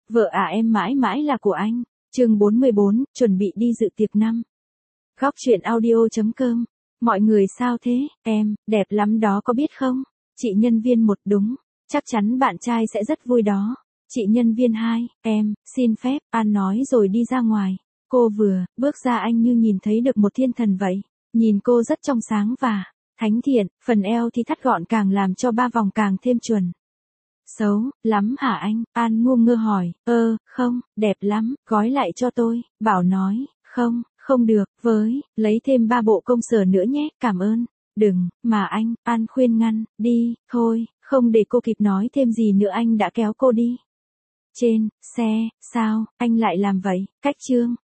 Vợ à em mãi mãi là của anh. Chương 44, chuẩn bị đi dự tiệc năm. Góc truyện audio.com. Mọi người sao thế, em, đẹp lắm đó có biết không? Chị nhân viên 1 đúng, chắc chắn bạn trai sẽ rất vui đó. Chị nhân viên 2, em, xin phép, An nói rồi đi ra ngoài. Cô vừa bước ra anh như nhìn thấy được một thiên thần vậy. Nhìn cô rất trong sáng và thánh thiện, phần eo thì thắt gọn càng làm cho 3 vòng càng thêm chuẩn. Xấu lắm hả anh? An ngu ngơ hỏi. Không, đẹp lắm, gói lại cho tôi. Bảo nói, không được, lấy thêm 3 bộ công sở nữa nhé, cảm ơn. Đừng, mà anh, An khuyên ngăn, đi, thôi, không để cô kịp nói thêm gì nữa anh đã kéo cô đi. Trên xe, sao, anh lại làm vậy? Cách chương